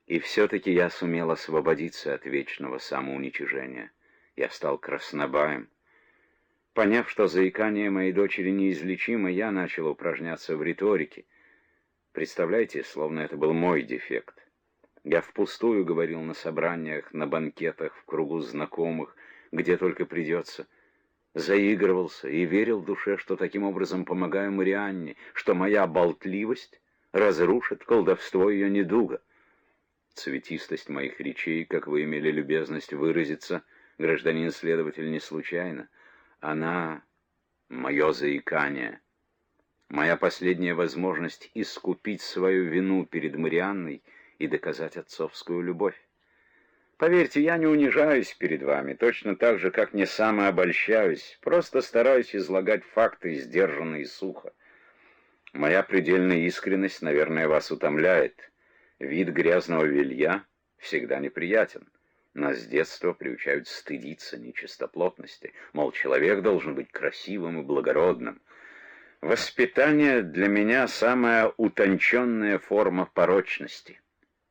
И все-таки я сумел освободиться от вечного самоуничижения. Я стал краснобаем. Поняв, что заикание моей дочери неизлечимо, я начал упражняться в риторике. Представляете, словно это был мой дефект. Я впустую говорил на собраниях, на банкетах, в кругу знакомых, где только придется. Заигрывался и верил в душе, что таким образом помогаю Марианне, что моя болтливость разрушит колдовство ее недуга. Цветистость моих речей, как вы имели любезность выразиться, гражданин-следователь, не случайно. Она — мое заикание, моя последняя возможность искупить свою вину перед Марианной и доказать отцовскую любовь. Поверьте, я не унижаюсь перед вами, точно так же, как не самообольщаюсь, просто стараюсь излагать факты сдержанно и сухо. Моя предельная искренность, наверное, вас утомляет. Вид грязного белья всегда неприятен. Нас с детства приучают стыдиться нечистоплотности, мол, человек должен быть красивым и благородным. Воспитание для меня самая утонченная форма порочности.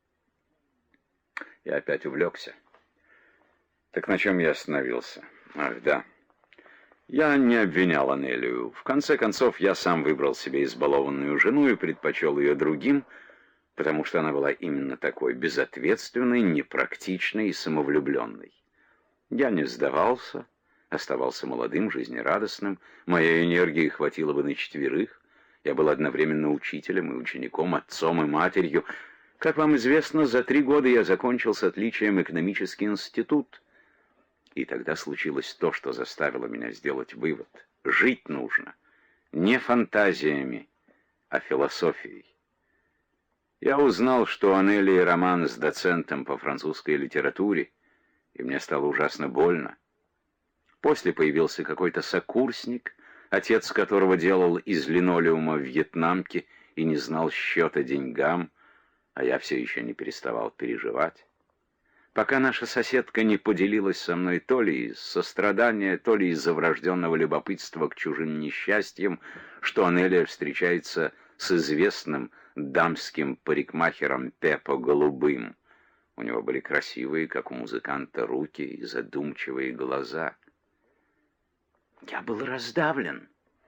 Я опять увлекся. Так на чем я остановился? Ах, да. Я не обвинял Анелию. В конце концов, я сам выбрал себе избалованную жену и предпочел ее другим, потому что она была именно такой, безответственной, непрактичной и самовлюбленной. Я не сдавался, оставался молодым, жизнерадостным, моей энергии хватило бы на 4. Я был одновременно учителем и учеником, отцом и матерью. Как вам известно, за 3 года я закончил с отличием экономический институт. И тогда случилось то, что заставило меня сделать вывод. Жить нужно не фантазиями, а философией. Я узнал, что у Анелии роман с доцентом по французской литературе, и мне стало ужасно больно. После появился какой-то сокурсник, отец которого делал из линолеума вьетнамки и не знал счета деньгам, а я все еще не переставал переживать. Пока наша соседка не поделилась со мной то ли из сострадания, то ли из-за врожденного любопытства к чужим несчастьям, что Анелия встречается с известным дамским парикмахером Пепо Голубым. У него были красивые, как у музыканта, руки и задумчивые глаза. Я был раздавлен.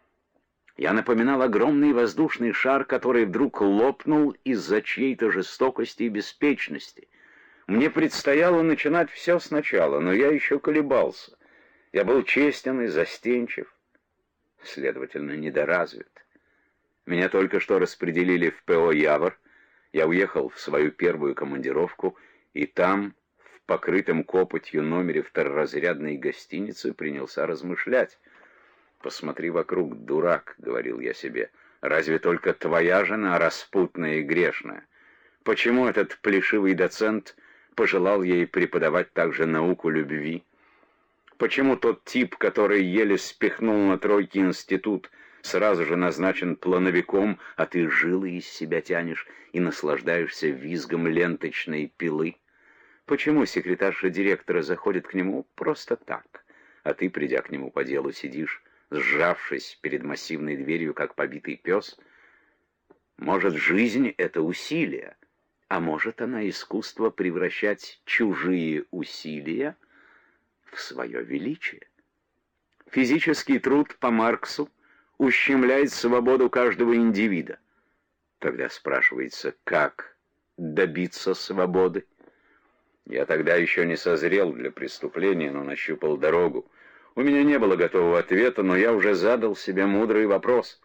Я напоминал огромный воздушный шар, который вдруг лопнул из-за чьей-то жестокости и беспечности. Мне предстояло начинать все сначала, но я еще колебался. Я был честен и застенчив, следовательно, недоразвит. Меня только что распределили в ПО «Явор». Я уехал в свою первую командировку, и там, в покрытом копотью номере второразрядной гостиницы, принялся размышлять. «Посмотри вокруг, дурак», — говорил я себе, — «разве только твоя жена распутная и грешная? Почему этот плешивый доцент пожелал ей преподавать также науку любви? Почему тот тип, который еле спихнул на 3 институт, сразу же назначен плановиком, а ты жилы из себя тянешь и наслаждаешься визгом ленточной пилы? Почему секретарша директора заходит к нему просто так, а ты, придя к нему по делу, сидишь, сжавшись перед массивной дверью, как побитый пес? Может, жизнь — это усилие, а может, она искусство превращать чужие усилия в свое величие. Физический труд по Марксу ущемляет свободу каждого индивида. Тогда спрашивается, как добиться свободы? Я тогда еще не созрел для преступления, но нащупал дорогу. У меня не было готового ответа, но я уже задал себе мудрый вопрос.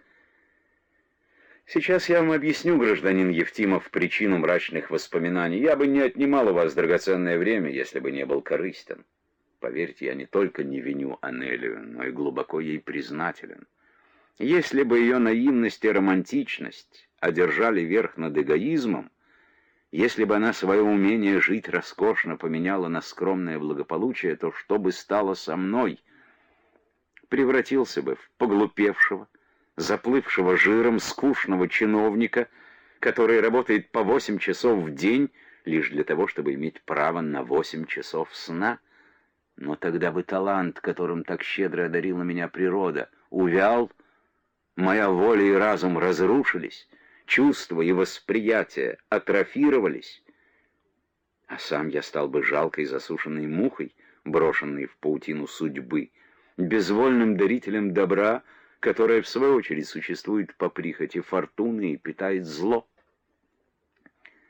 Сейчас я вам объясню, гражданин Евтимов, причину мрачных воспоминаний. Я бы не отнимал у вас драгоценное время, если бы не был корыстен. Поверьте, я не только не виню Анелию, но и глубоко ей признателен. Если бы ее наивность и романтичность одержали верх над эгоизмом, если бы она свое умение жить роскошно поменяла на скромное благополучие, то что бы стало со мной? Превратился бы в поглупевшего, заплывшего жиром, скучного чиновника, который работает по 8 часов в день лишь для того, чтобы иметь право на 8 часов сна. Но тогда бы талант, которым так щедро одарила меня природа, увял, моя воля и разум разрушились, чувства и восприятия атрофировались, А сам я стал бы жалкой засушенной мухой, брошенной в паутину судьбы, безвольным дарителем добра, которое, в свою очередь, существует по прихоти фортуны и питает зло.